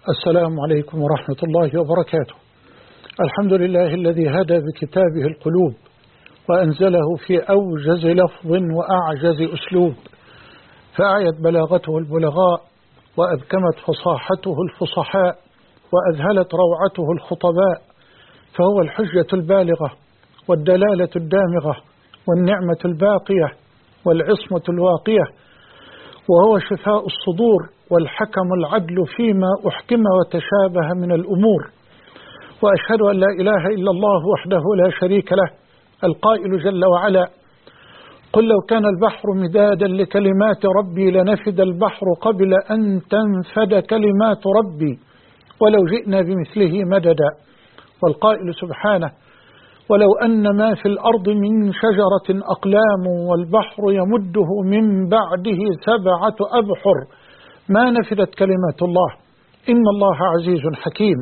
السلام عليكم ورحمة الله وبركاته. الحمد لله الذي هدى بكتابه القلوب وأنزله في أوجز لفظ وأعجز أسلوب، فأعيت بلاغته البلغاء وأبكمت فصاحته الفصحاء وأذهلت روعته الخطباء، فهو الحجة البالغة والدلالة الدامغة والنعمة الباقية والعصمة الواقية، وهو شفاء الصدور والحكم العدل فيما أحكم وتشابه من الأمور. وأشهد أن لا إله إلا الله وحده لا شريك له، القائل جل وعلا: قل لو كان البحر مدادا لكلمات ربي لنفد البحر قبل أن تنفد كلمات ربي ولو جئنا بمثله مددا. والقائل سبحانه: ولو أن ما في الأرض من شجرة أقلام والبحر يمده من بعده 7 أبحر ما نفدت كلمات الله إن الله عزيز حكيم.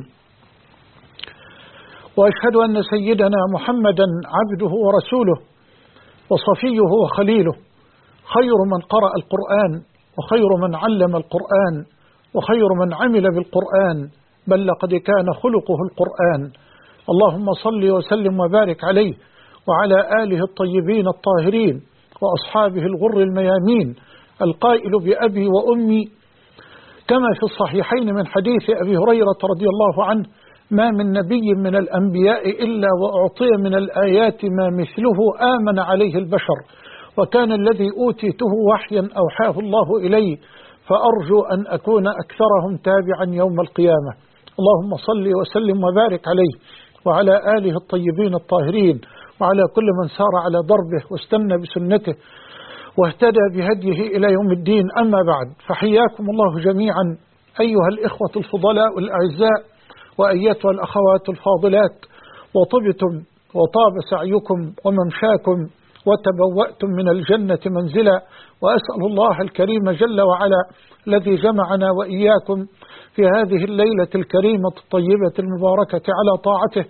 وأشهد أن سيدنا محمدا عبده ورسوله وصفيه وخليله، خير من قرأ القرآن وخير من علم القرآن وخير من عمل بالقرآن، بل لقد كان خلقه القرآن. اللهم صل وسلم وبارك عليه وعلى آله الطيبين الطاهرين وأصحابه الغر الميامين، القائل بأبي وأمي كما في الصحيحين من حديث أبي هريرة رضي الله عنه: ما من نبي من الأنبياء إلا وأعطي من الآيات ما مثله آمن عليه البشر، وكان الذي أوتيته وحيا أوحاه الله إلي، فأرجو أن أكون أكثرهم تابعا يوم القيامة. اللهم صل وسلم وبارك عليه وعلى آله الطيبين الطاهرين وعلى كل من سار على ضربه واستنى بسنته واهتدى بهديه إلى يوم الدين. أما بعد، فحياكم الله جميعا أيها الإخوة الفضلاء الأعزاء وأيتها الأخوات الفاضلات، وطبتم وطاب سعيكم وممشاكم وتبوأتم من الجنة منزلا، وأسأل الله الكريم جل وعلا الذي جمعنا وإياكم في هذه الليلة الكريمة الطيبة المباركة على طاعته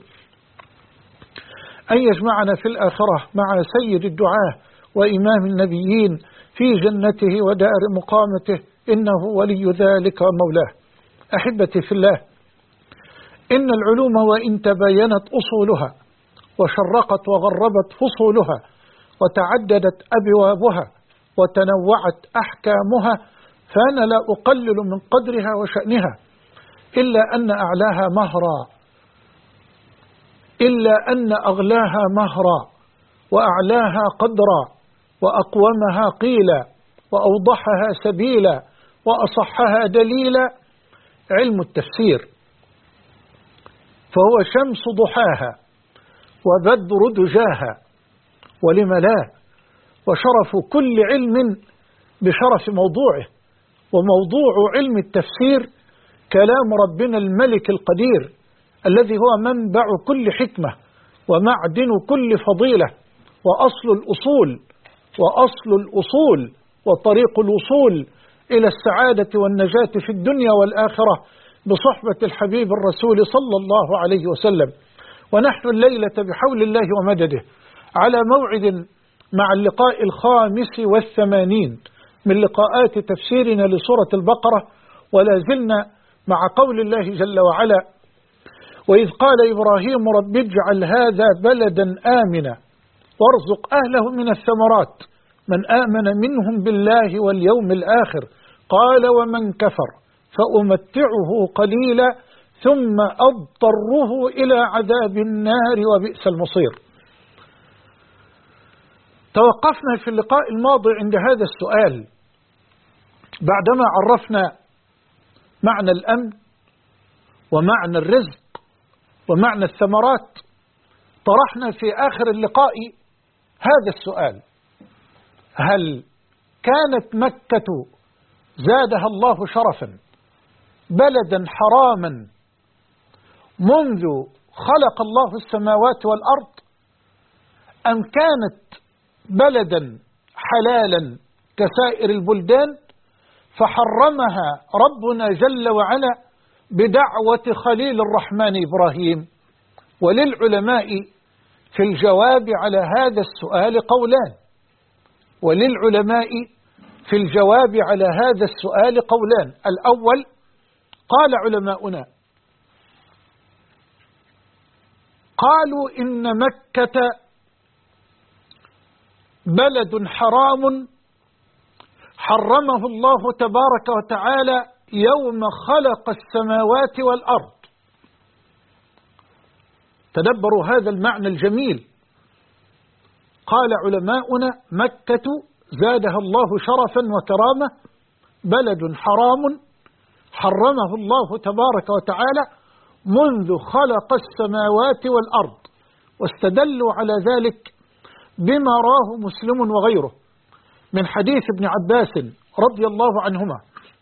أن يجمعنا في الآخرة مع سيد الدعاة وإمام النبيين في جنته ودار مقامته، إنه ولي ذلك ومولاه. أحبتي في الله، إن العلوم وإن تباينت أصولها وشرقت وغربت فصولها وتعددت أبوابها وتنوعت أحكامها، فأنا لا أقلل من قدرها وشأنها، إلا أن أغلاها مهرا وأعلاها قدرا وأقومها قيلا وأوضحها سبيلا وأصحها دليلا علم التفسير، فهو شمس ضحاها وبدر دجاها ولم لا، وشرف كل علم بشرف موضوعه. وموضوع علم التفسير كلام ربنا الملك القدير الذي هو منبع كل حكمة ومعدن كل فضيلة وأصل الأصول وطريق الوصول إلى السعادة والنجاة في الدنيا والآخرة بصحبة الحبيب الرسول صلى الله عليه وسلم. ونحن الليلة بحول الله ومدده على موعد مع اللقاء 85 من لقاءات تفسيرنا لسورة البقرة، ولا زلنا مع قول الله جل وعلا: وإذ قال إبراهيم رب اجعل هذا بلدا آمنا وارزق أهله من الثمرات من آمن منهم بالله واليوم الآخر قال ومن كفر فأمتعه قليلا ثم أضطره إلى عذاب النار وبئس المصير. توقفنا في اللقاء الماضي عند هذا السؤال بعدما عرفنا معنى الأمن ومعنى الرزق ومعنى الثمرات. طرحنا في آخر اللقاء هذا السؤال: هل كانت مكة زادها الله شرفا بلدا حراما منذ خلق الله السماوات والأرض، أم كانت بلدا حلالا كسائر البلدان فحرمها ربنا جل وعلا بدعوة خليل الرحمن إبراهيم؟ وللعلماء في الجواب على هذا السؤال قولان. الأول قال علماؤنا قالوا إن مكة بلد حرام حرمه الله تبارك وتعالى يوم خلق السماوات والأرض. تدبروا هذا المعنى الجميل. قال علماؤنا مكة زادها الله شرفا وكرامة بلد حرام حرمه الله تبارك وتعالى منذ خلق السماوات والأرض، واستدلوا على ذلك بما راه مسلم وغيره من حديث ابن عباس رضي الله عنهما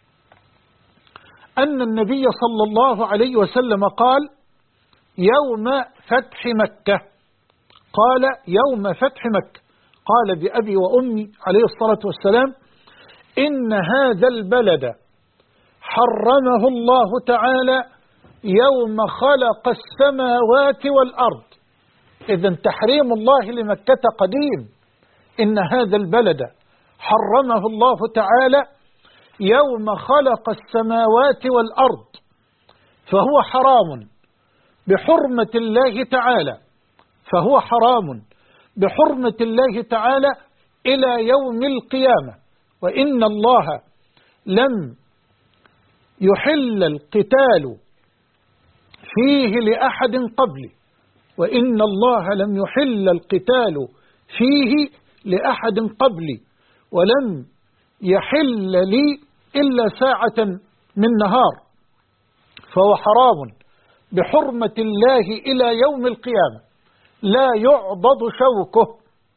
أن النبي صلى الله عليه وسلم قال يوم فتح مكة، قال يوم فتح مكة، قال بأبي وأمي عليه الصلاة والسلام إن هذا البلد حرمه الله تعالى يوم خلق السماوات والأرض. إذن تحريم الله لمكة قديم. إن هذا البلد حرمه الله تعالى يوم خلق السماوات والأرض، فهو حرام بحرمة الله تعالى، فهو حرام بحرمة الله تعالى إلى يوم القيامة. وإن الله لم يحل القتال فيه لأحد قبلي، وإن الله لم يحل القتال فيه لأحد قبلي، ولم يحل لي إلا ساعة من نهار، فهو حرام بحرمة الله إلى يوم القيامة، لا يعضد شوكه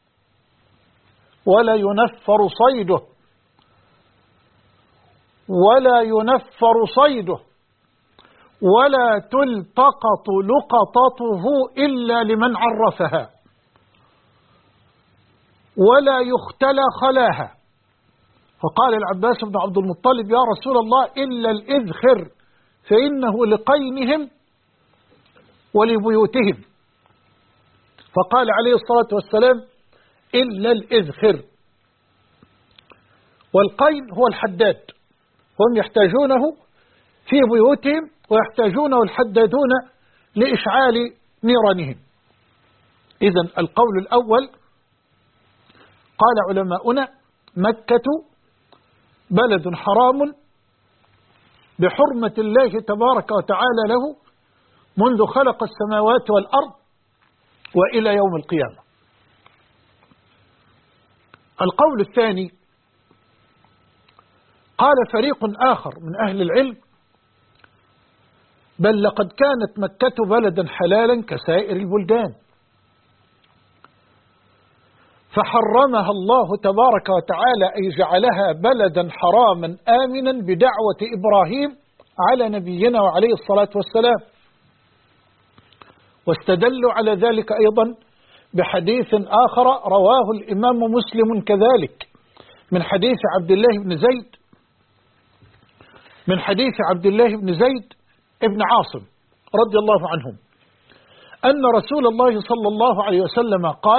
ولا ينفر صيده، ولا ينفر صيده، ولا تلتقط لقطته إلا لمن عرفها، ولا يختلى خلاها. فقال العباس بن عبد المطلب يا رسول الله إلا الإذخر فإنه لقينهم ولبيوتهم، فقال عليه الصلاة والسلام إلا الإذخر. والقين هو الحداد، هم يحتاجونه في بيوتهم ويحتاجونه الحدادون لإشعال نيرانهم. إذن القول الأول قال علماؤنا مكة بلد حرام بحرمة الله تبارك وتعالى له منذ خلق السماوات والأرض وإلى يوم القيامة. القول الثاني قال فريق آخر من أهل العلم بل لقد كانت مكة بلدا حلالا كسائر البلدان، فحرمها الله تبارك وتعالى أي جعلها بلدا حراما آمنا بدعوة إبراهيم على نبينا وعليه الصلاة والسلام. واستدلوا على ذلك أيضا بحديث آخر رواه الإمام مسلم كذلك من حديث عبد الله بن زيد، من حديث عبد الله بن زيد ابن عاصم رضي الله عنهم أن رسول الله صلى الله عليه وسلم قال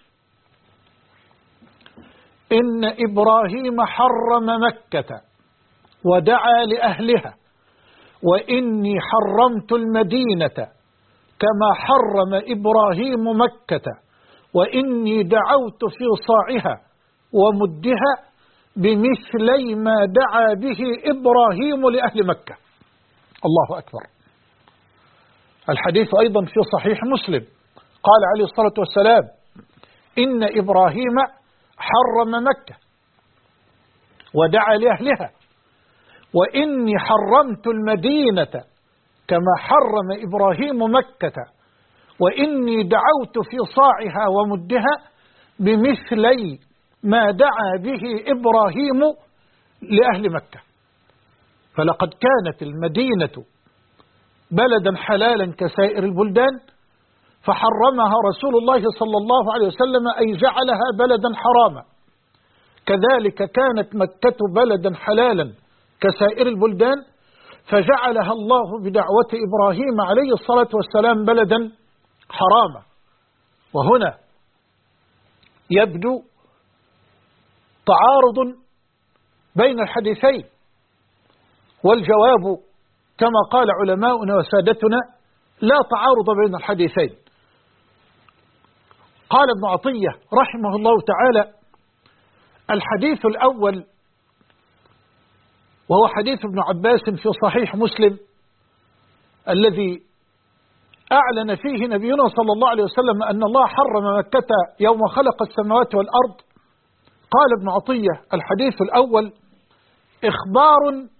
إن إبراهيم حرم مكة ودعا لأهلها وإني حرمت المدينة كما حرم إبراهيم مكة وإني دعوت في صاعها ومدها بمثلي ما دعا به إبراهيم لأهل مكة. الله أكبر. الحديث أيضا في صحيح مسلم قال عليه الصلاة والسلام إن إبراهيم حرم مكة ودعا لأهلها وإني حرمت المدينة كما حرم إبراهيم مكة وإني دعوت في صاعها ومدها بمثلي ما دعا به إبراهيم لأهل مكة. فلقد كانت المدينة بلدا حلالا كسائر البلدان فحرمها رسول الله صلى الله عليه وسلم أي جعلها بلدا حراما. كذلك كانت مكة بلدا حلالا كسائر البلدان فجعلها الله بدعوة إبراهيم عليه الصلاة والسلام بلدا حراما. وهنا يبدو تعارض بين الحديثين، والجواب كما قال علماؤنا وسادتنا لا تعارض بين الحديثين. قال ابن عطية رحمه الله تعالى: الحديث الأول وهو حديث ابن عباس في صحيح مسلم الذي أعلن فيه نبينا صلى الله عليه وسلم أن الله حرم مكة يوم خلق السماوات والأرض. قال ابن عطية: الحديث الأول إخبار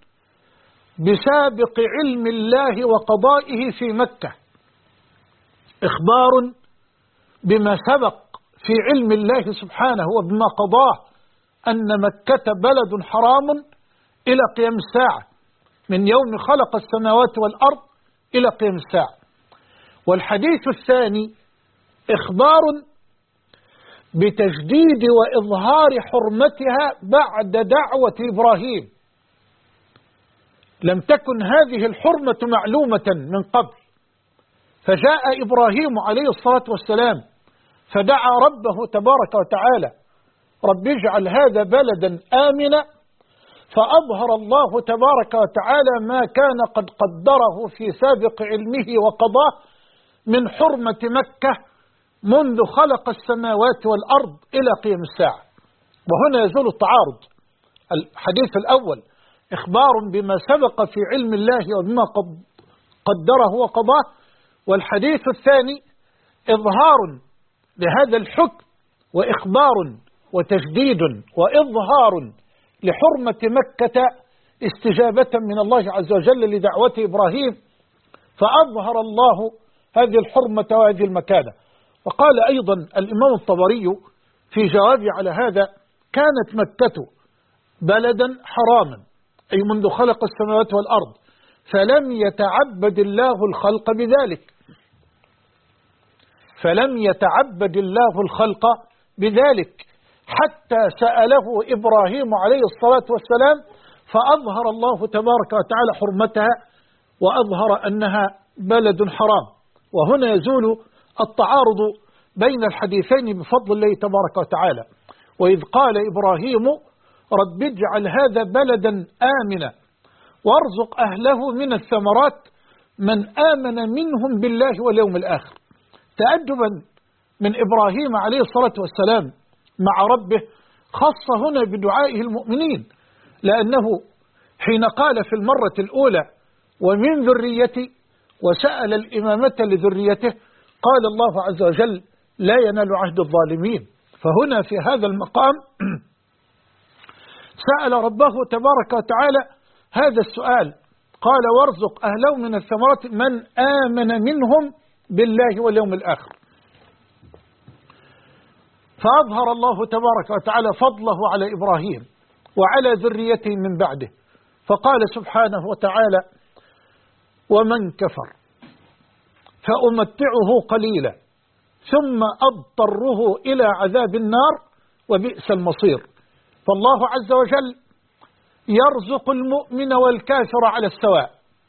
بسابق علم الله وقضائه في مكة، إخبار بما سبق في علم الله سبحانه وبما قضاه أن مكة بلد حرام إلى قيام الساعة، من يوم خلق السماوات والأرض إلى قيام الساعة. والحديث الثاني إخبار بتجديد وإظهار حرمتها بعد دعوة إبراهيم. لم تكن هذه الحرمة معلومة من قبل، فجاء إبراهيم عليه الصلاة والسلام فدعا ربه تبارك وتعالى: رب اجعل هذا بلدا آمنا، فأظهر الله تبارك وتعالى ما كان قد قدره في سابق علمه وقضاه من حرمة مكة منذ خلق السماوات والأرض إلى قيام الساعة. وهنا يزول التعارض. الحديث الأول إخبار بما سبق في علم الله وبما قدره وقضاه، والحديث الثاني إظهار لهذا الحكم وإخبار وتجديد وإظهار لحرمة مكة استجابة من الله عز وجل لدعوة إبراهيم، فأظهر الله هذه الحرمة وهذه المكانة. وقال أيضا الإمام الطبري في جوابه على هذا: كانت مكة بلدا حراما، أي منذ خلق السماوات والأرض، فلم يتعبد الله الخلق بذلك، فلم يتعبد الله الخلق بذلك حتى سأله إبراهيم عليه الصلاة والسلام، فأظهر الله تبارك وتعالى حرمتها وأظهر أنها بلد حرام. وهنا يزول التعارض بين الحديثين بفضل الله تبارك وتعالى. وإذ قال إبراهيم: رب اجعل هذا بلدا آمنا وارزق أهله من الثمرات من آمن منهم بالله واليوم الآخر. تأدبا من إبراهيم عليه الصلاة والسلام مع ربه خص هنا بدعائه المؤمنين، لأنه حين قال في المرة الأولى: ومن ذريتي، وسأل الإمامة لذريته، قال الله عز وجل: لا ينال عهد الظالمين. فهنا في هذا المقام سأل ربه تبارك وتعالى هذا السؤال، قال: وارزق أهله من الثمرات من آمن منهم بالله واليوم الآخر. فأظهر الله تبارك وتعالى فضله على إبراهيم وعلى ذريته من بعده، فقال سبحانه وتعالى: ومن كفر فأمتعه قليلا ثم أضطره إلى عذاب النار وبئس المصير. فالله عز وجل يرزق المؤمن والكافر على السواء،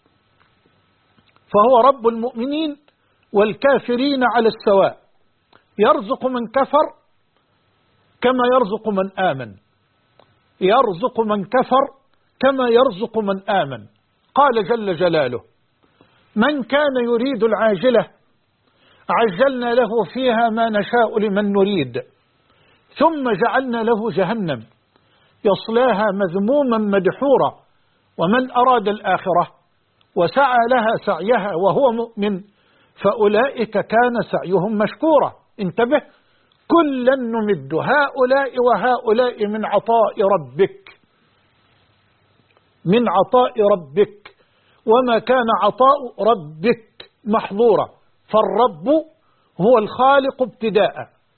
فهو رب المؤمنين والكافرين على السواء، يرزق من كفر كما يرزق من آمن، يرزق من كفر كما يرزق من آمن. قال جل جلاله: من كان يريد العاجلة عجلنا له فيها ما نشاء لمن نريد ثم جعلنا له جهنم يصلاها مذموما مدحورا ومن أراد الآخرة وسعى لها سعيها وهو مؤمن فأولئك كان سعيهم مشكورا. انتبه: كلا نمد هؤلاء وهؤلاء من عطاء ربك، من عطاء ربك، وما كان عطاء ربك محظورا. فالرب هو الخالق ابتداء،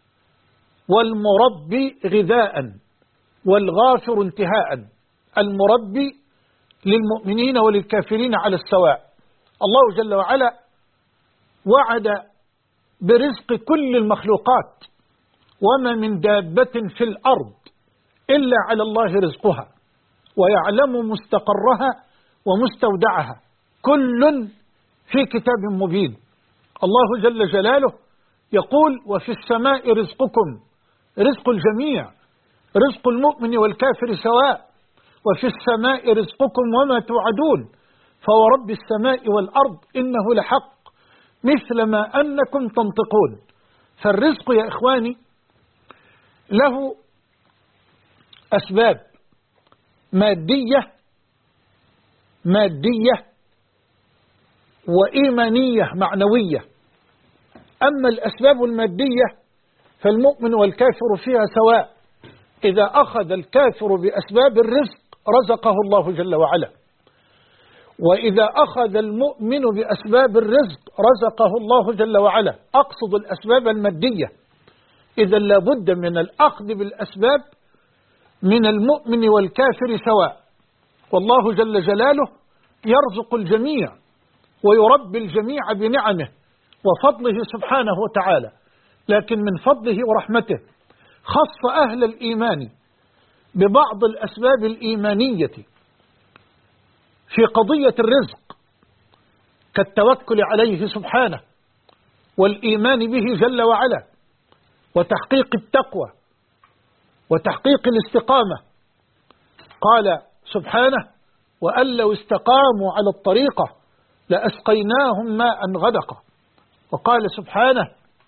والمربي غذاء، والغافر انتهاء. المربي للمؤمنين وللكافرين على السواء. الله جل وعلا وعد برزق كل المخلوقات، وما من دابة في الأرض إلا على الله رزقها ويعلم مستقرها ومستودعها، كل في كتاب مبين. الله جل جلاله يقول: وفي السماء رزقكم، رزق الجميع، رزق المؤمن والكافر سواء، وفي السماء رزقكم وما توعدون. فورب السماء والأرض إنه لحق مثل ما أنكم تنطقون. فالرزق يا إخواني له أسباب مادية وإيمانية معنوية. أما الأسباب المادية فالمؤمن والكافر فيها سواء. إذا أخذ الكافر بأسباب الرزق رزقه الله جل وعلا، وإذا أخذ المؤمن بأسباب الرزق رزقه الله جل وعلا. أقصد الأسباب المادية. إذا لابد من الأخذ بالأسباب من المؤمن والكافر سواء، والله جل جلاله يرزق الجميع ويربي الجميع بنعمه وفضله سبحانه وتعالى، لكن من فضله ورحمته خص أهل الإيمان ببعض الأسباب الإيمانية في قضية الرزق، كالتوكل عليه سبحانه والإيمان به جل وعلا وتحقيق التقوى وتحقيق الاستقامة. قال سبحانه: وأن لو استقاموا على الطريقة لأسقيناهم ماء غدقا. وقال سبحانه: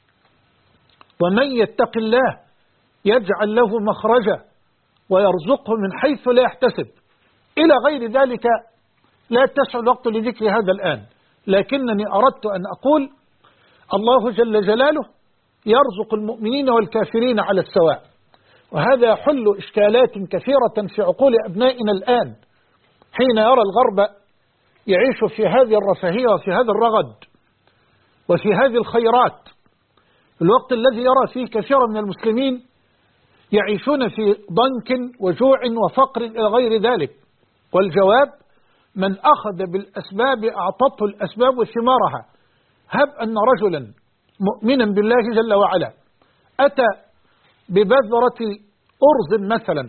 ومن يتق الله يجعل له مخرجا ويرزقه من حيث لا يحتسب، إلى غير ذلك. لا تسع الوقت لذكر هذا الآن، لكنني أردت أن أقول الله جل جلاله يرزق المؤمنين والكافرين على السواء، وهذا يحل إشكالات كثيرة في عقول أبنائنا الآن، حين يرى الغرب يعيش في هذه الرفاهية وفي هذا الرغد وفي هذه الخيرات، الوقت الذي يرى فيه كثيرا من المسلمين يعيشون في ضنك وجوع وفقر إلى غير ذلك. والجواب: من أخذ بالأسباب أعطته الأسباب ثمارها. هب أن رجلا مؤمنا بالله جل وعلا أتى ببذرة أرز مثلا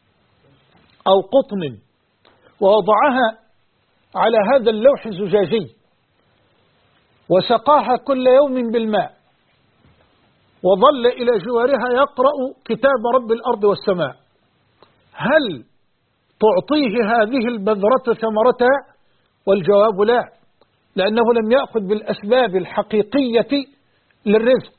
أو قطن ووضعها على هذا اللوح الزجاجي وسقاها كل يوم بالماء وظل إلى جوارها يقرأ كتاب رب الأرض والسماء، هل تعطيه هذه البذرة ثمرتها؟ والجواب لا، لأنه لم يأخذ بالأسباب الحقيقية للرزق.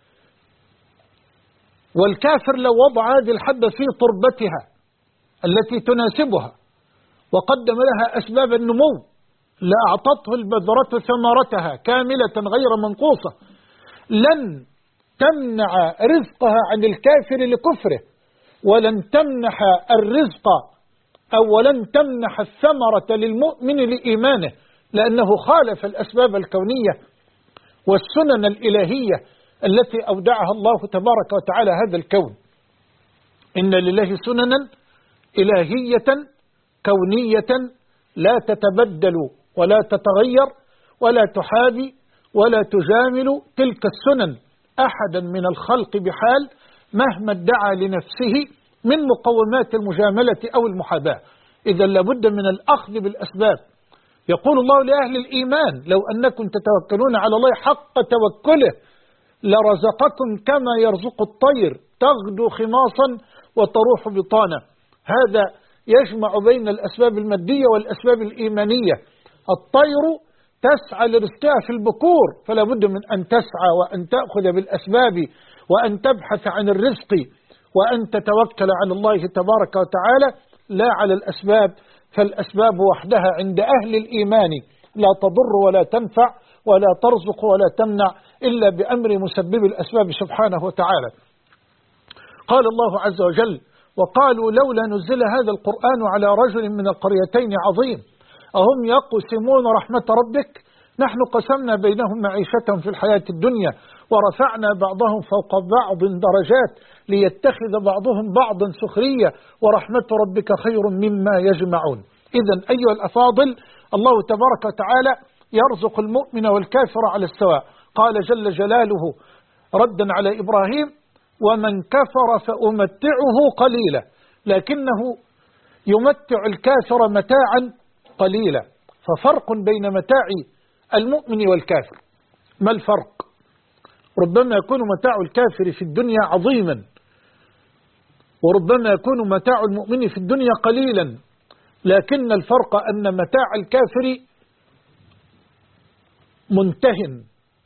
والكافر لو وضع هذه الحبة في تربتها التي تناسبها وقدم لها أسباب النمو لأعطته البذرة ثمرتها كاملة غير منقوصة، لن تمنع رزقها عن الكافر لكفره، ولن تمنح الرزق أو ولن تمنح الثمرة للمؤمن لإيمانه، لأنه خالف الأسباب الكونية والسنن الإلهية التي أودعها الله تبارك وتعالى هذا الكون. إن لله سننا إلهية كونية لا تتبدل ولا تتغير ولا تحابي ولا تجامل تلك السنن أحدا من الخلق بحال مهما ادعى لنفسه من مقومات المجاملة أو المحاباة. إذا لابد من الأخذ بالأسباب. يقول الله لأهل الإيمان: لو أنكم تتوكلون على الله حق توكله لرزقكم كما يرزق الطير تغدو خماصا وتروح بطانا. هذا يجمع بين الأسباب المادية والأسباب الإيمانية. الطير تسعى لرزقها في البكور، فلا بد من أن تسعى وأن تأخذ بالأسباب وأن تبحث عن الرزق وأن تتوكل على الله تبارك وتعالى لا على الأسباب. فالأسباب وحدها عند أهل الإيمان لا تضر ولا تنفع ولا ترزق ولا تمنع إلا بأمر مسبب الأسباب سبحانه وتعالى. قال الله عز وجل: وقالوا لولا نزل هذا القرآن على رجل من القريتين عظيم أهم يقسمون رحمة ربك نحن قسمنا بينهم معيشتهم في الحياة الدنيا ورفعنا بعضهم فوق بعض درجات ليتخذ بعضهم بعضا سخرية ورحمة ربك خير مما يجمعون. إذن أيها الأفاضل، الله تبارك وتعالى يرزق المؤمن والكافر على السواء. قال جل جلاله ردا على إبراهيم: ومن كفر فأمتعه قليلا، لكنه يمتع الكافر متاعا قليلا. ففرق بين متاع المؤمن والكافر. ما الفرق؟ ربما يكون متاع الكافر في الدنيا عظيما، وربما يكون متاع المؤمن في الدنيا قليلا، لكن الفرق أن متاع الكافر منتهٍ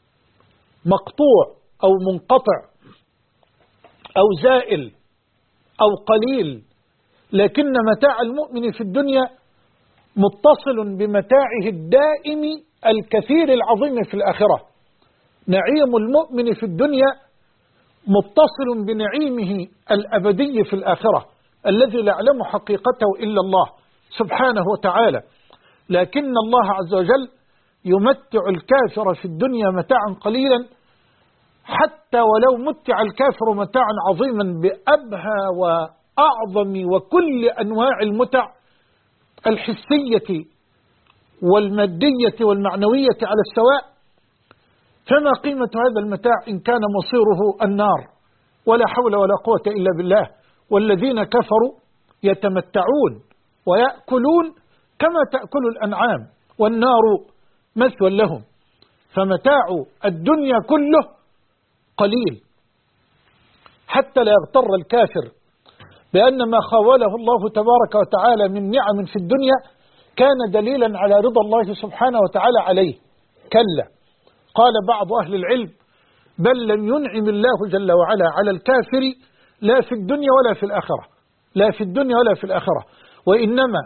مقطوع أو منقطع أو زائل أو قليل، لكن متاع المؤمن في الدنيا متصل بمتاعه الدائم الكثير العظيم في الآخرة. نعيم المؤمن في الدنيا متصل بنعيمه الأبدي في الآخرة الذي لا يعلم حقيقته إلا الله سبحانه وتعالى. لكن الله عز وجل يمتع الكافر في الدنيا متاعا قليلا، حتى ولو متع الكافر متاعا عظيما بأبهى وأعظم وكل أنواع المتع الحسية والمادية والمعنوية على السواء، فما قيمة هذا المتاع إن كان مصيره النار؟ ولا حول ولا قوة إلا بالله. والذين كفروا يتمتعون ويأكلون كما تأكل الأنعام والنار مثوى لهم. فمتاع الدنيا كله قليل، حتى لا يغتر الكافر بأن ما خاوله الله تبارك وتعالى من نعم في الدنيا كان دليلا على رضا الله سبحانه وتعالى عليه. كلا، قال بعض أهل العلم: بل لم ينعم الله جل وعلا على الكافر لا في الدنيا ولا في الآخرة، لا في الدنيا ولا في الآخرة، وإنما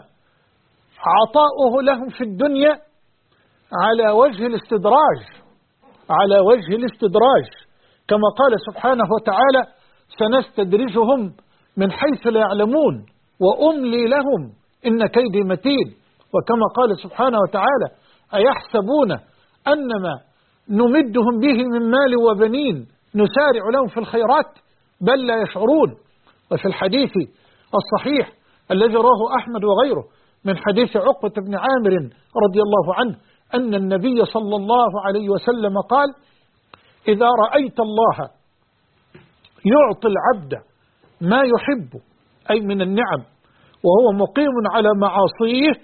عطاؤه لهم في الدنيا على وجه الاستدراج، على وجه الاستدراج، كما قال سبحانه وتعالى: سنستدرجهم من حيث لا يعلمون وأملي لهم إن كيدي متين. وكما قال سبحانه وتعالى: أيحسبون أنما نمدهم به من مال وبنين نسارع لهم في الخيرات بل لا يشعرون. وفي الحديث الصحيح الذي رواه أحمد وغيره من حديث عقبة بن عامر رضي الله عنه أن النبي صلى الله عليه وسلم قال: إذا رأيت الله يعطي العبد ما يحب أي من النعم وهو مقيم على معاصيه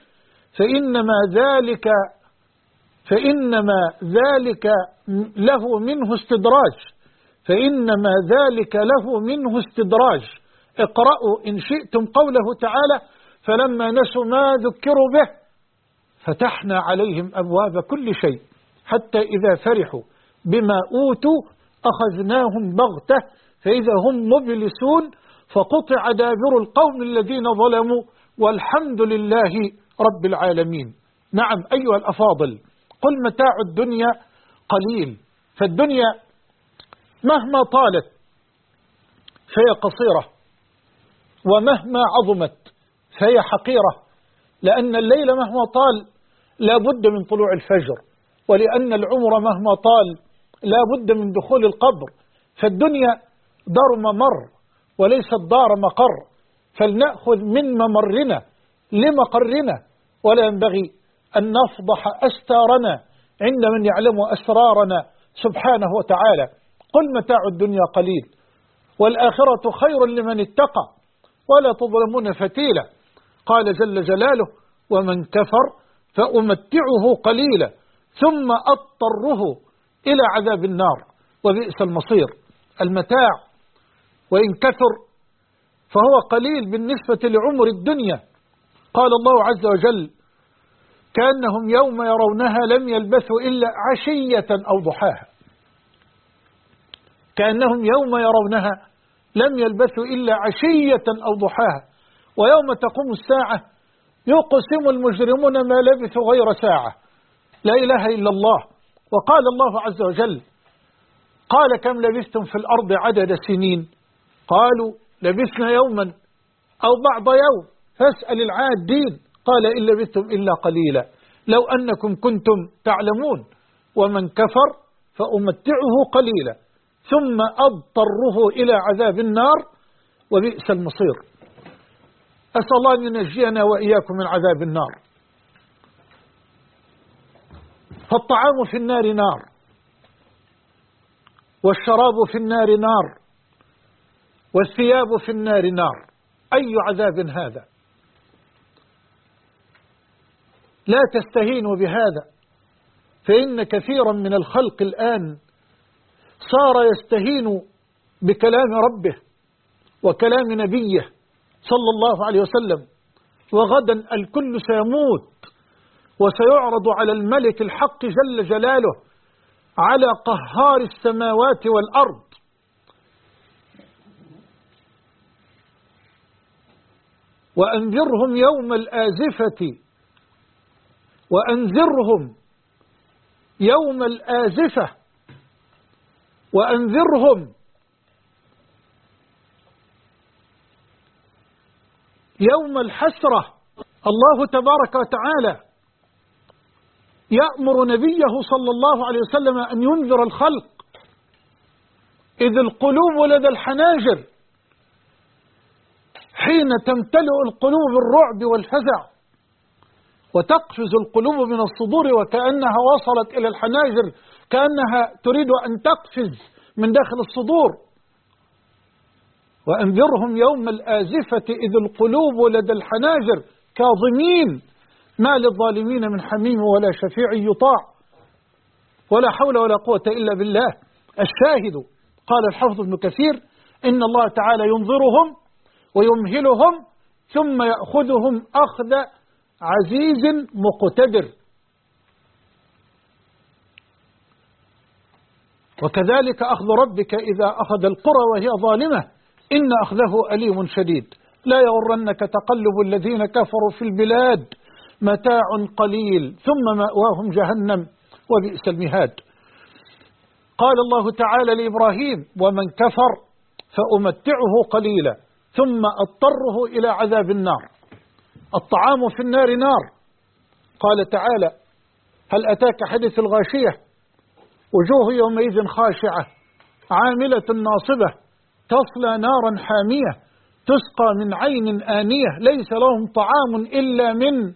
فإنما ذلك له منه استدراج، فإنما ذلك له منه استدراج. اقرأوا إن شئتم قوله تعالى: فلما نسوا ما ذكروا به فتحنا عليهم أبواب كل شيء حتى إذا فرحوا بما أوتوا أخذناهم بغتة فإذا هم مبلسون فقطع دابر القوم الذين ظلموا والحمد لله رب العالمين. نعم أيها الأفاضل، قل متاع الدنيا قليل، فالدنيا مهما طالت فهي قصيرة، ومهما عظمت فهي حقيرة، لأن الليل مهما طال لا بد من طلوع الفجر، ولأن العمر مهما طال لا بد من دخول القبر. فالدنيا دار ممر وليست دار مقر، فلنأخذ من ممرنا لمقرنا، ولا ينبغي أن نفضح أستارنا عند من يعلم أسرارنا سبحانه وتعالى. قل متاع الدنيا قليل والآخرة خير لمن اتقى ولا تظلمون فتيلا. قال جل جلاله: ومن كفر فأمتعه قليلا ثم أضطره إلى عذاب النار وبئس المصير. المتاع وإن كثر فهو قليل بالنسبة لعمر الدنيا. قال الله عز وجل: كأنهم يوم يرونها لم يلبثوا إلا عشية أو ضحاها. كأنهم يوم يرونها لم يلبثوا إلا عشية أو ضحاها، ويوم تقوم الساعة يقسم المجرمون ما لبثوا غير ساعة. لا إله إلا الله. وقال الله عز وجل: قال كم لبثتم في الأرض عدد سنين؟ قالوا لبثنا يوما أو بعض يوم فاسأل العادين قال إن لبثتم إلا قليلا لو أنكم كنتم تعلمون. ومن كفر فأمتعه قليلا ثم أضطره إلى عذاب النار وبئس المصير. أسأل الله أن ينجينا وإياكم من عذاب النار. فالطعام في النار نار، والشراب في النار نار، والثياب في النار نار. أي عذاب هذا؟ لا تستهينوا بهذا، فإن كثيرا من الخلق الآن صار يستهين بكلام ربه وكلام نبيه صلى الله عليه وسلم، وغدا الكل سيموت وسيعرض على الملك الحق جل جلاله على قهار السماوات والأرض. وأنذرهم يوم الآزفة، وأنذرهم يوم الآزفة، وأنذرهم يوم الحسرة. الله تبارك وتعالى يأمر نبيه صلى الله عليه وسلم أن ينذر الخلق إذ القلوب لدى الحناجر، حين تمتلئ القلوب بالرعب والفزع وتقفز القلوب من الصدور وكأنها وصلت إلى الحناجر، كأنها تريد أن تقفز من داخل الصدور. وأنذرهم يوم الآزفة إذ القلوب لدى الحناجر كاظمين ما للظالمين من حميم ولا شفيع يطاع ولا حول ولا قوة إلا بالله. الشاهد قال الحافظ ابن كثير إن الله تعالى ينظرهم ويمهلهم ثم يأخذهم أخذ عزيز مقتدر. وكذلك أخذ ربك إذا أخذ القرى وهي ظالمة إن أخذه أليم شديد. لا يغرنك تقلب الذين كفروا في البلاد متاع قليل ثم مأواهم جهنم وبئس المهاد. قال الله تعالى لإبراهيم ومن كفر فأمتعه قليلا ثم أضطره إلى عذاب النار. الطعام في النار نار. قال تعالى هل أتاك حديث الغاشية وجوه يومئذ خاشعة عاملة ناصبة تصلى نارا حامية تسقى من عين آنية ليس لهم طعام إلا من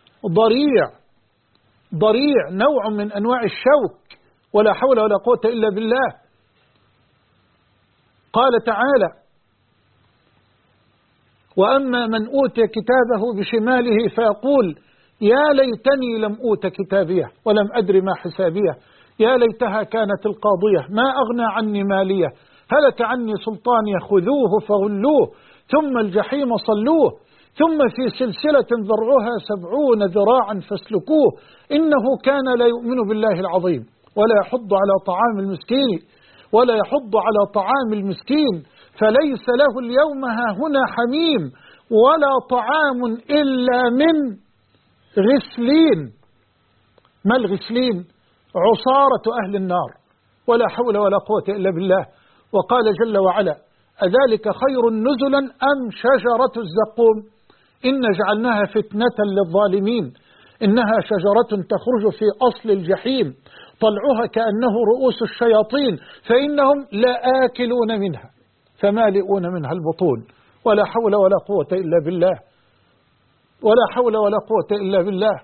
ضريع نوع من أنواع الشوك ولا حول ولا قوة إلا بالله. قال تعالى وأما من أوتي كتابه بشماله فيقول يا ليتني لم أوت كتابيه ولم أدر ما حسابيه يا ليتها كانت القاضية ما أغنى عني ماليه هلك عني سلطاني خذوه فغلوه ثم الجحيم صلوه ثم في سلسلة ذرعها 70 ذراعا فاسلكوه إنه كان لا يؤمن بالله العظيم ولا يحض على طعام المسكين فليس له اليوم هاهنا حميم ولا طعام إلا من غسلين. ما الغسلين؟ عصارة أهل النار ولا حول ولا قوة إلا بالله. وقال جل وعلا أذلك خير نزلا أم شجرة الزقوم إن جعلناها فتنة للظالمين إنها شجرة تخرج في أصل الجحيم طلعها كأنه رؤوس الشياطين فإنهم لآكلون منها فمالئون منها البطون ولا حول ولا قوة إلا بالله ولا حول ولا قوة إلا بالله.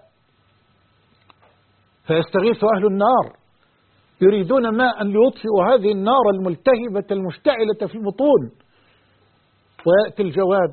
فيستغيث أهل النار يريدون ماء ليطفئوا هذه النار الملتهبة المشتعلة في البطون ويأتي الجواب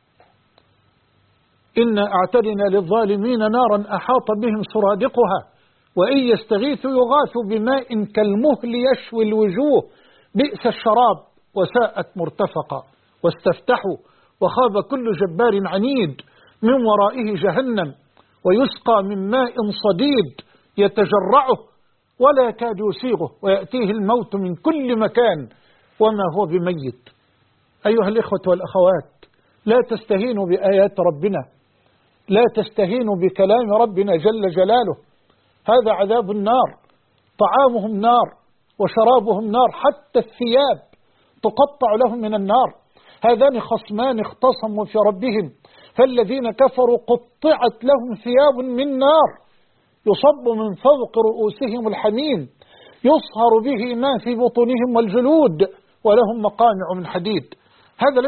إن أعتدنا للظالمين نارا أحاط بهم سرادقها وإن يستغيثوا يغاثوا بماء كالمهل يشوي الوجوه بئس الشراب وساءت مرتفقا واستفتحوا وخاب كل جبار عنيد من ورائه جهنم ويسقى من ماء صديد يتجرعه ولا يكاد يسيغه ويأتيه الموت من كل مكان وما هو بميت. أيها الإخوة والأخوات لا تستهينوا بآيات ربنا لا تستهينوا بكلام ربنا جل جلاله. هذا عذاب النار طعامهم نار وشرابهم نار حتى الثياب تقطع لهم من النار. هذان خصمان اختصموا في ربهم فالذين كفروا قطعت لهم ثياب من نار يصب من فوق رؤوسهم الحميم يصهر به ما في بطونهم والجلود ولهم مقامع من حديد. هذا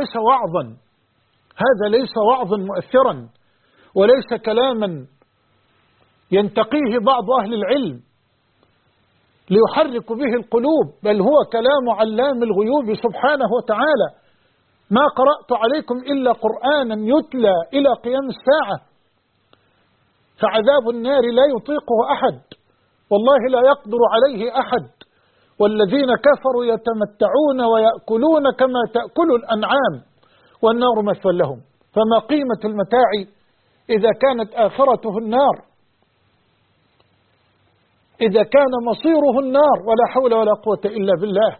ليس وعظا مؤثرا وليس كلاما ينتقيه بعض أهل العلم ليحرك به القلوب بل هو كلام علام الغيوب سبحانه وتعالى. ما قرأت عليكم إلا قرآنا يتلى إلى قيام الساعة. فعذاب النار لا يطيقه أحد والله لا يقدر عليه أحد. والذين كفروا يتمتعون ويأكلون كما تأكل الأنعام والنار مثوى لهم. فما قيمة المتاع إذا كانت آخرته النار؟ إذا كان مصيره النار ولا حول ولا قوة إلا بالله.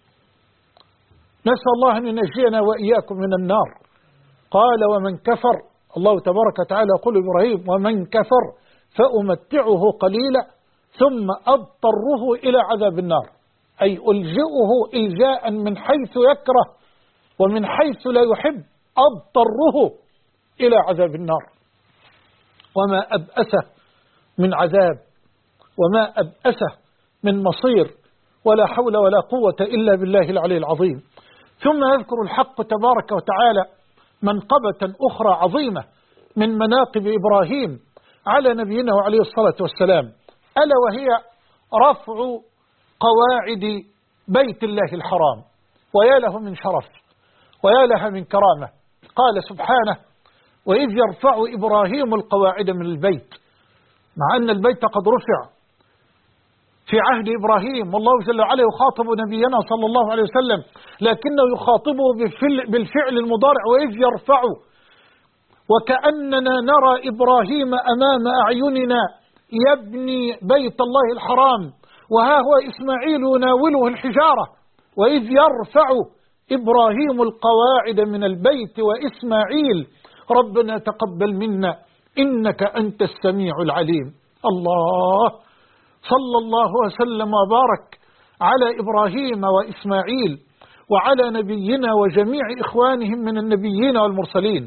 نسأل الله أن ينجينا وإياكم من النار. قال ومن كفر، الله تبارك وتعالى يقول إبراهيم ومن كفر فأمتعه قليلا ثم أضطره إلى عذاب النار، أي ألجئه إلجاء من حيث يكره ومن حيث لا يحب، أضطره إلى عذاب النار. وما أبأسه من عذاب وما أبأسه من مصير، ولا حول ولا قوة إلا بالله العلي العظيم. ثم يذكر الحق تبارك وتعالى منقبة أخرى عظيمة من مناقب إبراهيم على نبينا وعليه الصلاة والسلام، ألا وهي رفع قواعد بيت الله الحرام. ويا له من شرف ويا لها من كرامة. قال سبحانه وإذ يرفع إبراهيم القواعد من البيت، مع أن البيت قد رفع في عهد إبراهيم، والله جل وعلا يخاطب نبينا صلى الله عليه وسلم، لكنه يخاطبه بالفعل المضارع وإذ يرفع، وكأننا نرى إبراهيم أمام أعيننا يبني بيت الله الحرام، وها هو إسماعيل يناوله الحجارة. وإذ يرفع إبراهيم القواعد من البيت وإسماعيل ربنا تقبل منا إنك أنت السميع العليم. الله، صلى الله وسلم وبارك على إبراهيم وإسماعيل وعلى نبينا وجميع إخوانهم من النبيين والمرسلين.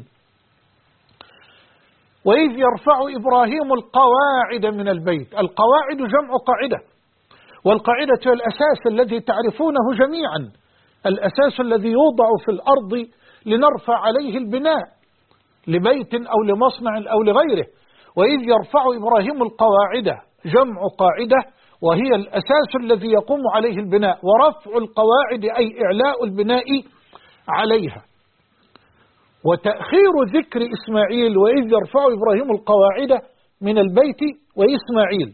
وإذ يرفع إبراهيم القواعد من البيت، القواعد جمع قاعدة، والقاعدة هي الأساس الذي تعرفونه جميعا، الأساس الذي يوضع في الأرض لنرفع عليه البناء لبيت أو لمصنع أو لغيره. وإذ يرفع إبراهيم القواعد جمع قاعدة، وهي الأساس الذي يقوم عليه البناء، ورفع القواعد أي إعلاء البناء عليها. وتأخير ذكر إسماعيل وإذ يرفع إبراهيم القواعد من البيت وإسماعيل،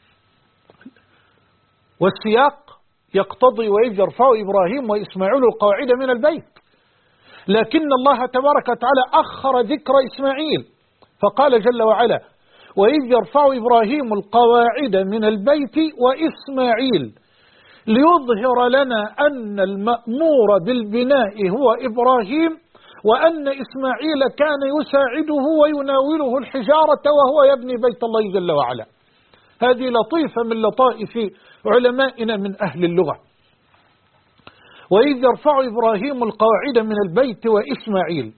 والسياق يقتضي وإذ يرفع إبراهيم وإسماعيل القواعد من البيت، لكن الله تبارك وتعالى أخر ذكر إسماعيل فقال جل وعلا وإذ يرفع إبراهيم القواعد من البيت وإسماعيل، ليظهر لنا أن المأمور بالبناء هو إبراهيم، وأن إسماعيل كان يساعده ويناوله الحجارة وهو يبني بيت الله جل وعلا. هذه لطيفة من لطائف علمائنا من أهل اللغة. وإذ يرفع إبراهيم القواعد من البيت وإسماعيل،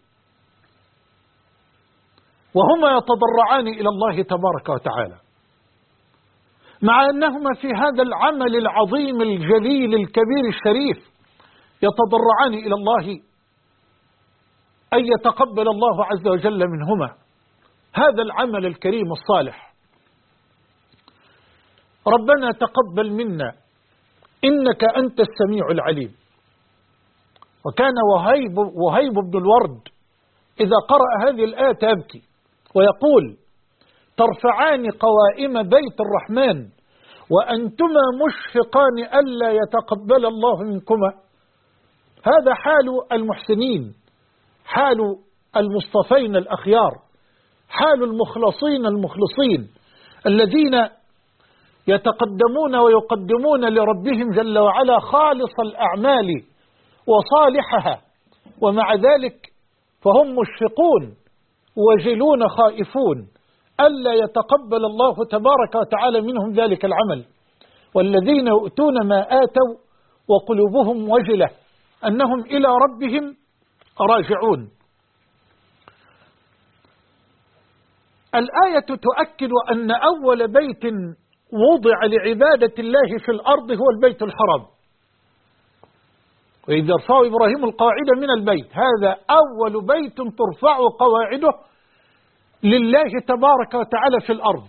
وهما يتضرعان إلى الله تبارك وتعالى، مع أنهما في هذا العمل العظيم الجليل الكبير الشريف يتضرعان إلى الله أن يتقبل الله عز وجل منهما هذا العمل الكريم الصالح. ربنا تقبل منا إنك أنت السميع العليم. وكان وهيب بن الورد إذا قرأ هذه الآية يبكي ويقول ترفعان قوائم بيت الرحمن وأنتما مشفقان ألا يتقبل الله منكما. هذا حال المحسنين، حال المصطفين الأخيار، حال المخلصين المخلصين الذين يتقدمون ويقدمون لربهم جل وعلا خالص الأعمال وصالحها، ومع ذلك فهم مشفقون وجلون خائفون ألا يتقبل الله تبارك وتعالى منهم ذلك العمل. والذين يؤتون ما آتوا وقلوبهم وجلة أنهم إلى ربهم راجعون. الآية تؤكد أن أول بيت وضع لعبادة الله في الأرض هو البيت الحرام. وإذ يرفع إبراهيم القواعد من البيت، هذا أول بيت ترفع قواعده لله تبارك وتعالى في الأرض،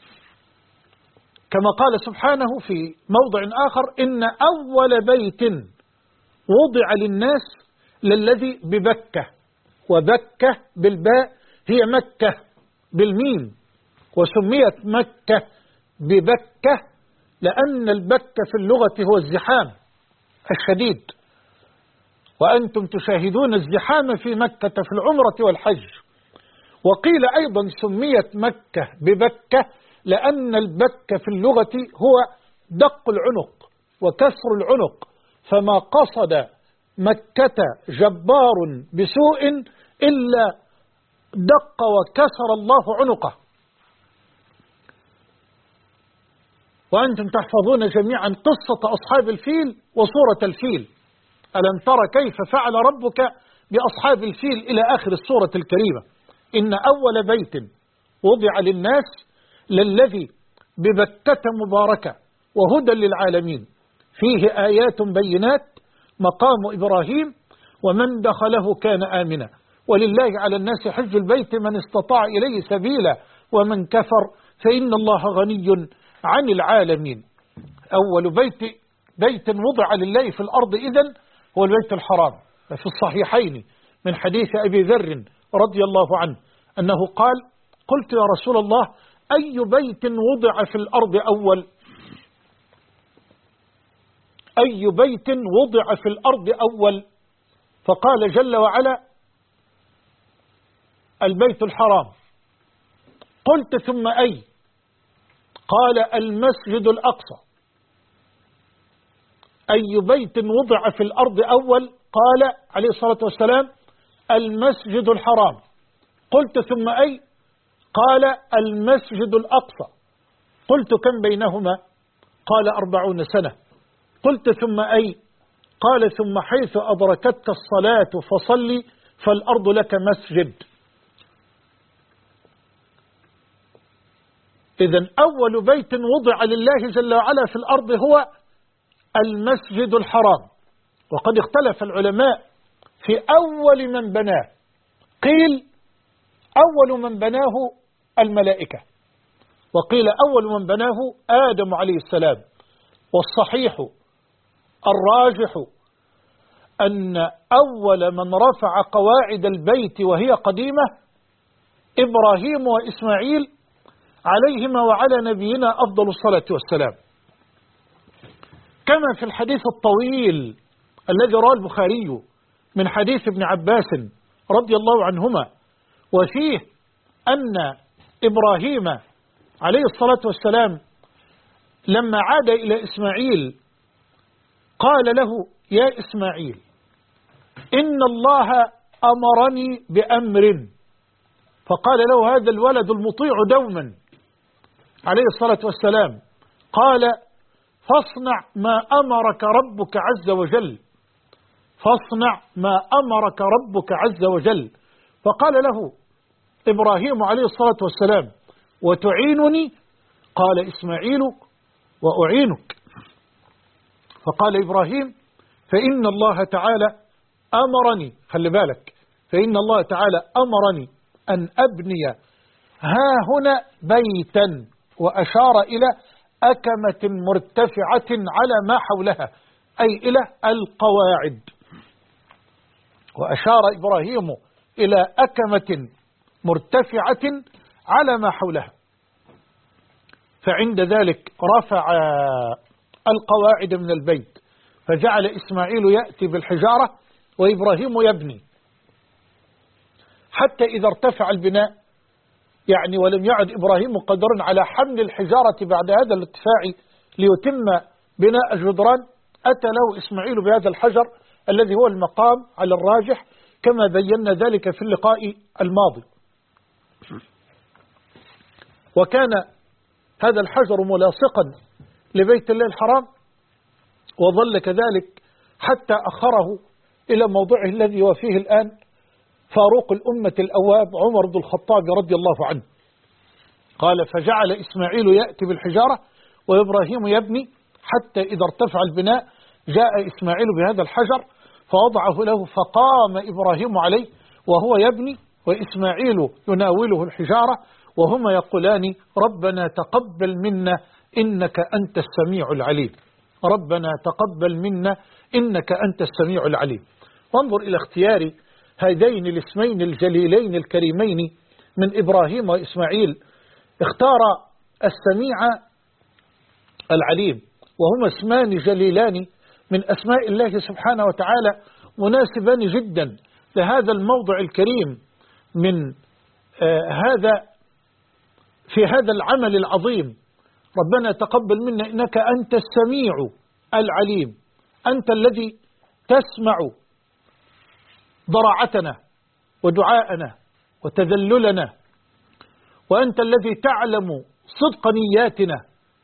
كما قال سبحانه في موضع آخر إن أول بيت وضع للناس للذي ببكة، وبكة بالباء هي مكة بالميم، وسميت مكة ببكة لأن البكة في اللغة هو الزحام الشديد، وأنتم تشاهدون الزحام في مكة في العمرة والحج. وقيل أيضا سميت مكة ببكة لأن البك في اللغة هو دق العنق وكسر العنق، فما قصد مكة جبار بسوء إلا دق وكسر الله عنقه. وأنتم تحفظون جميعا قصة أصحاب الفيل وسورة الفيل، ألم تر كيف فعل ربك بأصحاب الفيل إلى آخر السورة الكريمة. إن أول بيت وضع للناس للذي ببكة مباركة وهدى للعالمين فيه آيات بينات مقام إبراهيم ومن دخله كان آمنا ولله على الناس حج البيت من استطاع إليه سبيلا ومن كفر فإن الله غني عن العالمين. أول بيت وضع لله في الأرض إذن هو البيت الحرام، في الصحيحين من حديث أبي ذر رضي الله عنه أنه قال: قلت يا رسول الله أي بيت وضع في الأرض أول؟ أي بيت وضع في الأرض أول؟ فقال جل وعلا: البيت الحرام. قلت ثم أي؟ قال: المسجد الأقصى. أي بيت وضع في الأرض أول؟ قال عليه الصلاة والسلام: المسجد الحرام. قلت ثم أي؟ قال: المسجد الأقصى. قلت كم بينهما؟ قال: 40 سنة. قلت ثم أي؟ قال: ثم حيث أدركتك الصلاة فصلي فالأرض لك مسجد. إذن أول بيت وضع لله جل وعلا في الأرض هو المسجد الحرام. وقد اختلف العلماء في أول من بناه، قيل أول من بناه الملائكة، وقيل أول من بناه آدم عليه السلام. والصحيح الراجح أن أول من رفع قواعد البيت وهي قديمة إبراهيم وإسماعيل عليهما وعلى نبينا أفضل الصلاة والسلام، كما في الحديث الطويل الذي رواه البخاري من حديث ابن عباس رضي الله عنهما، وفيه أن إبراهيم عليه الصلاة والسلام لما عاد إلى إسماعيل قال له: يا إسماعيل إن الله أمرني بأمر. فقال له هذا الولد المطيع دوما عليه الصلاة والسلام، قال: فاصنع ما أمرك ربك عز وجل، فاصنع ما أمرك ربك عز وجل. فقال له إبراهيم عليه الصلاة والسلام: وتعينني؟ قال إسماعيل: وأعينك. فقال إبراهيم: فإن الله تعالى أمرني، خلي بالك، فإن الله تعالى أمرني أن أبني ها هنا بيتا، وأشار إلى أكمة مرتفعة على ما حولها، أي إلى القواعد. وأشار إبراهيم إلى أكمة مرتفعة على ما حولها، فعند ذلك رفع القواعد من البيت، فجعل إسماعيل يأتي بالحجارة وإبراهيم يبني، حتى إذا ارتفع البناء يعني ولم يعد إبراهيم قادرا على حمل الحجارة بعد هذا الارتفاع ليتم بناء الجدران، أتى له إسماعيل بهذا الحجر الذي هو المقام على الراجح كما بينا ذلك في اللقاء الماضي. وكان هذا الحجر ملاصقا لبيت الله الحرام، وظل كذلك حتى أخره إلى موضعه الذي هو فيه الآن فاروق الأمة الأواب عمر بن الخطاب رضي الله عنه. قال: فجعل إسماعيل يأتي بالحجارة وإبراهيم يبني، حتى إذا ارتفع البناء جاء إسماعيل بهذا الحجر فوضعه له، فقام إبراهيم عليه وهو يبني وإسماعيل يناوله الحجارة، وهما يقولان: ربنا تقبل منا إنك أنت السميع العليم، ربنا تقبل منا إنك أنت السميع العليم. وانظر إلى اختيار هذين الاسمين الجليلين الكريمين من إبراهيم وإسماعيل، اختار السميع العليم، وهما اسمان جليلان من أسماء الله سبحانه وتعالى، مناسبان جدا لهذا الموضع الكريم من هذا في هذا العمل العظيم. ربنا تقبل منا إنك أنت السميع العليم، أنت الذي تسمع ضراعتنا ودعاءنا وتذللنا، وأنت الذي تعلم صدق نياتنا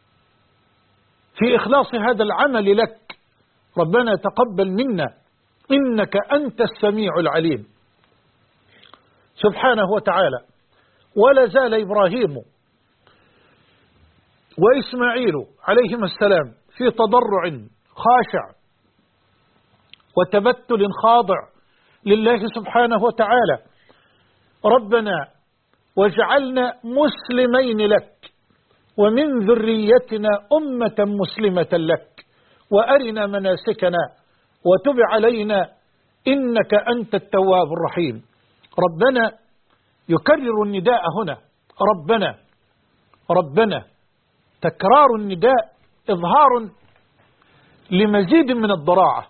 في إخلاص هذا العمل لك. ربنا تقبل منا إنك أنت السميع العليم سبحانه وتعالى. ولا زال إبراهيم وإسماعيل عليهما السلام في تضرع خاشع وتبتل خاضع لله سبحانه وتعالى. ربنا واجعلنا مسلمين لك ومن ذريتنا أمة مسلمة لك وأرنا مناسكنا وتب علينا إنك أنت التواب الرحيم. ربنا يكرر النداء هنا، ربنا ربنا، تكرار النداء إظهار لمزيد من الضراعة،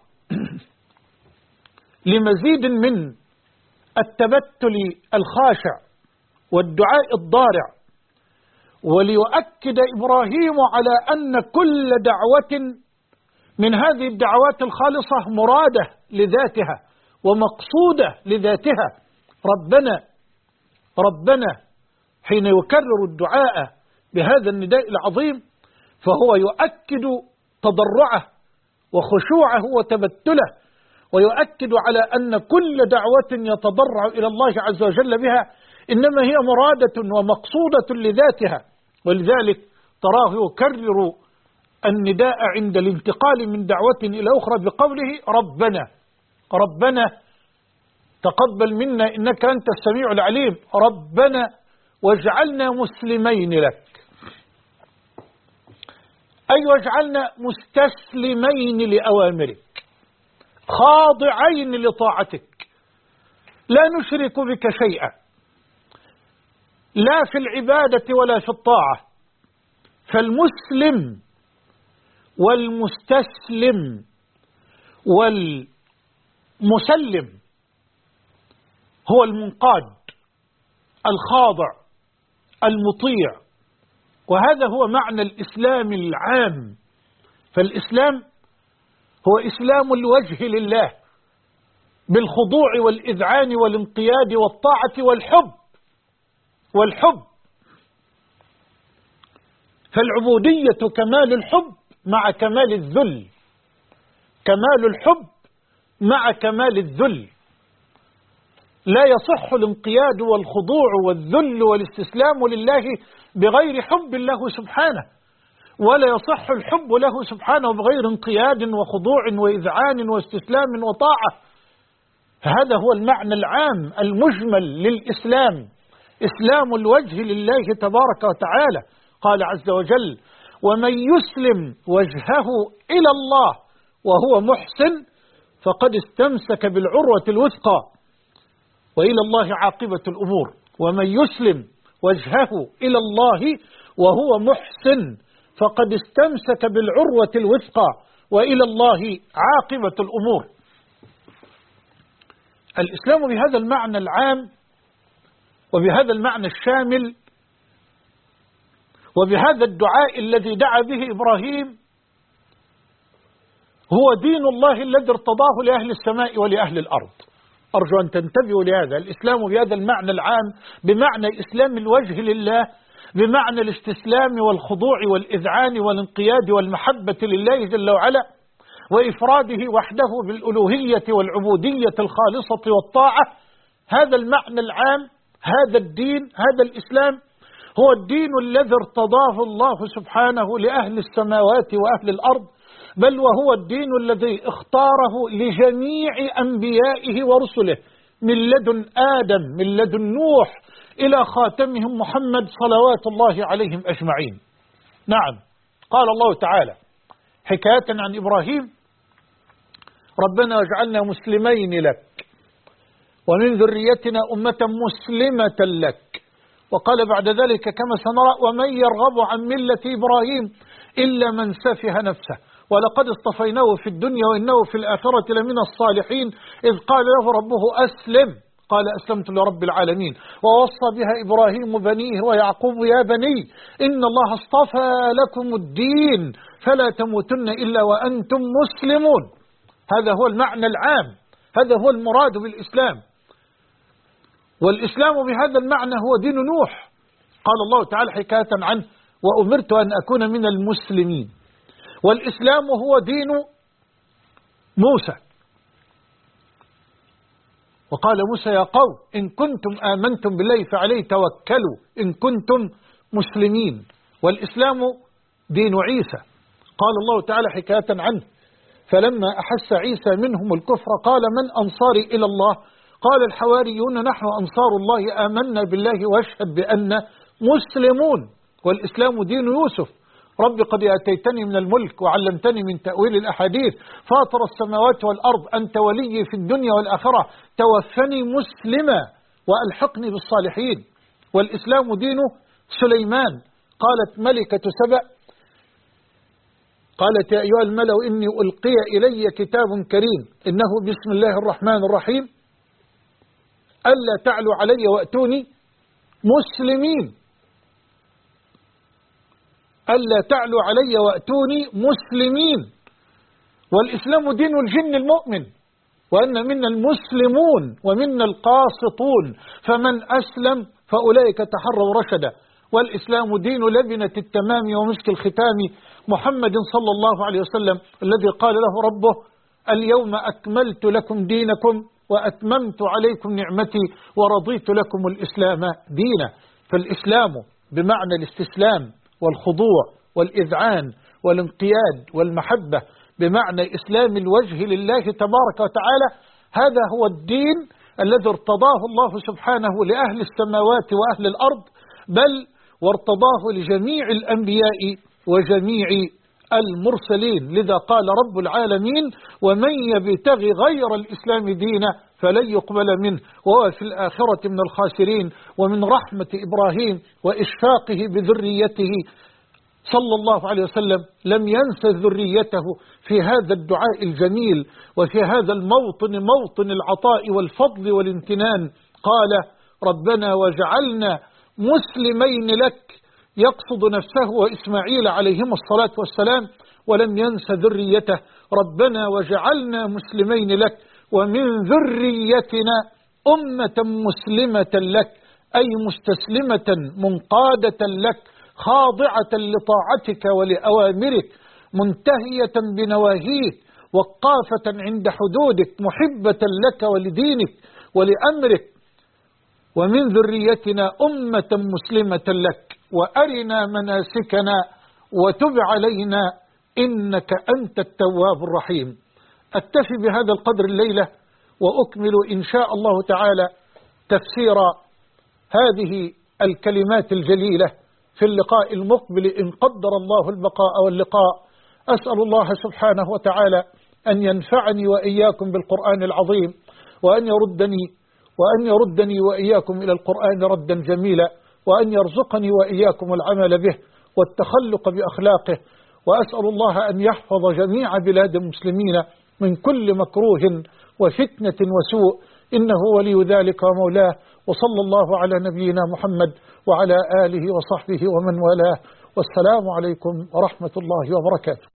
لمزيد من التبتل الخاشع والدعاء الضارع، وليؤكد إبراهيم على أن كل دعوة من هذه الدعوات الخالصة مرادة لذاتها ومقصودة لذاتها. ربنا ربنا حين يكرر الدعاء بهذا النداء العظيم فهو يؤكد تضرعه وخشوعه وتبتله، ويؤكد على أن كل دعوة يتضرع إلى الله عز وجل بها إنما هي مرادة ومقصودة لذاتها. ولذلك تراه يكرر النداء عند الانتقال من دعوة إلى أخرى بقوله ربنا ربنا تقبل منا إنك أنت السميع العليم، ربنا واجعلنا مسلمين لك، أي واجعلنا مستسلمين لأوامرك خاضعين لطاعتك لا نشرك بك شيئا، لا في العبادة ولا في الطاعة. فالمسلم والمستسلم والمسلم هو المنقاد الخاضع المطيع، وهذا هو معنى الإسلام العام. فالإسلام هو إسلام الوجه لله بالخضوع والإذعان والانقياد والطاعة والحب. فالعبودية كمال الحب مع كمال الذل، كمال الحب مع كمال الذل. لا يصح الانقياد والخضوع والذل والاستسلام لله بغير حب له سبحانه، ولا يصح الحب له سبحانه بغير انقياد وخضوع وإذعان واستسلام وطاعة. فهذا هو المعنى العام المجمل للإسلام، إسلام الوجه لله تبارك وتعالى. قال عز وجل ومن يسلم وجهه إلى الله وهو محسن فقد استمسك بالعروة الوثقى وإلى الله عاقبة الأمور. ومن يسلم وجهه إلى الله وهو محسن فقد استمسك بالعروة الوثقى وإلى الله عاقبة الأمور. الإسلام بهذا المعنى العام وبهذا المعنى الشامل وبهذا الدعاء الذي دعا به إبراهيم هو دين الله الذي ارتضاه لأهل السماء ولأهل الأرض. أرجو أن تنتبهوا لهذا. الإسلام بهذا المعنى العام بمعنى إسلام الوجه لله، بمعنى الاستسلام والخضوع والإذعان والانقياد والمحبة لله جل وعلا وإفراده وحده بالألوهية والعبودية الخالصة والطاعة. هذا المعنى العام، هذا الدين، هذا الإسلام هو الدين الذي ارتضاه الله سبحانه لأهل السماوات وأهل الأرض، بل وهو الدين الذي اختاره لجميع أنبيائه ورسله من لدن آدم، من لدن نوح إلى خاتمهم محمد صلوات الله عليهم أجمعين. نعم، قال الله تعالى حكاية عن إبراهيم ربنا واجعلنا مسلمين لك ومن ذريتنا أمة مسلمة لك. وقال بعد ذلك كما سنرى ومن يرغب عن ملة إبراهيم إلا من سفه نفسه ولقد اصطفيناه في الدنيا وإنه في الآخرة لمن الصالحين إذ قال له ربه أسلم قال أسلمت لرب العالمين. ووصى بها إبراهيم بنيه ويعقوب يا بني إن الله اصطفى لكم الدين فلا تموتن إلا وأنتم مسلمون. هذا هو المعنى العام، هذا هو المراد بالإسلام. والإسلام بهذا المعنى هو دين نوح. قال الله تعالى حكاية عنه وأمرت أن أكون من المسلمين. والإسلام هو دين موسى. وقال موسى يا قوم إن كنتم آمنتم بالله فعليه توكلوا إن كنتم مسلمين. والإسلام دين عيسى. قال الله تعالى حكاية عنه فلما أحس عيسى منهم الكفر قال من أنصاري إلى الله قال الحواريون نحن أنصار الله آمنا بالله واشهد بأن مسلمون. والإسلام دين يوسف. رب قد أتيتني من الملك وعلمتني من تأويل الأحاديث فاطر السماوات والأرض أنت ولي في الدنيا والآخرة توفني مسلما وألحقني بالصالحين. والإسلام دين سليمان. قالت ملكة سبأ قالت يا أيها الملأ إني ألقي إلي كتاب كريم إنه بسم الله الرحمن الرحيم ألا تعلوا علي وأتوني مسلمين. ألا تعلوا علي وأتوني مسلمين. والإسلام دين الجن المؤمن وأن منا المسلمون ومنا القاسطون فمن أسلم فأولئك تحروا رشدا. والإسلام دين لبنة التمام ومسك الختام محمد صلى الله عليه وسلم الذي قال له ربه اليوم أكملت لكم دينكم وأتممت عليكم نعمتي ورضيت لكم الإسلام دينا. فالإسلام بمعنى الاستسلام والخضوع والإذعان والانقياد والمحبة بمعنى إسلام الوجه لله تبارك وتعالى. هذا هو الدين الذي ارتضاه الله سبحانه لأهل السماوات وأهل الأرض بل وارتضاه لجميع الأنبياء وجميع المرسلين. لذا قال رب العالمين ومن يبتغي غير الإسلام دينا فلن يقبل منه وهو في الآخرة من الخاسرين. ومن رحمة إبراهيم وإشفاقه بذريته صلى الله عليه وسلم لم ينس ذريته في هذا الدعاء الجميل وفي هذا الموطن موطن العطاء والفضل والامتنان. قال ربنا وجعلنا مسلمين لك يقصد نفسه وإسماعيل عليهما الصلاة والسلام ولم ينس ذريته. ربنا وجعلنا مسلمين لك ومن ذريتنا أمة مسلمة لك أي مستسلمة منقادة لك خاضعة لطاعتك ولأوامرك منتهية بنواهيك وقافة عند حدودك محبة لك ولدينك ولأمرك. ومن ذريتنا أمة مسلمة لك وأرنا مناسكنا وتب علينا إنك أنت التواب الرحيم. أكتفي بهذا القدر الليلة وأكمل إن شاء الله تعالى تفسير هذه الكلمات الجليلة في اللقاء المقبل إن قدر الله البقاء واللقاء. أسأل الله سبحانه وتعالى أن ينفعني وإياكم بالقرآن العظيم وأن يردني وإياكم إلى القرآن ردا جميلا وأن يرزقني وإياكم العمل به والتخلق بأخلاقه. وأسأل الله أن يحفظ جميع بلاد المسلمين من كل مكروه وفتنة وسوء إنه ولي ذلك ومولاه. وصلى الله على نبينا محمد وعلى آله وصحبه ومن والاه والسلام عليكم ورحمة الله وبركاته.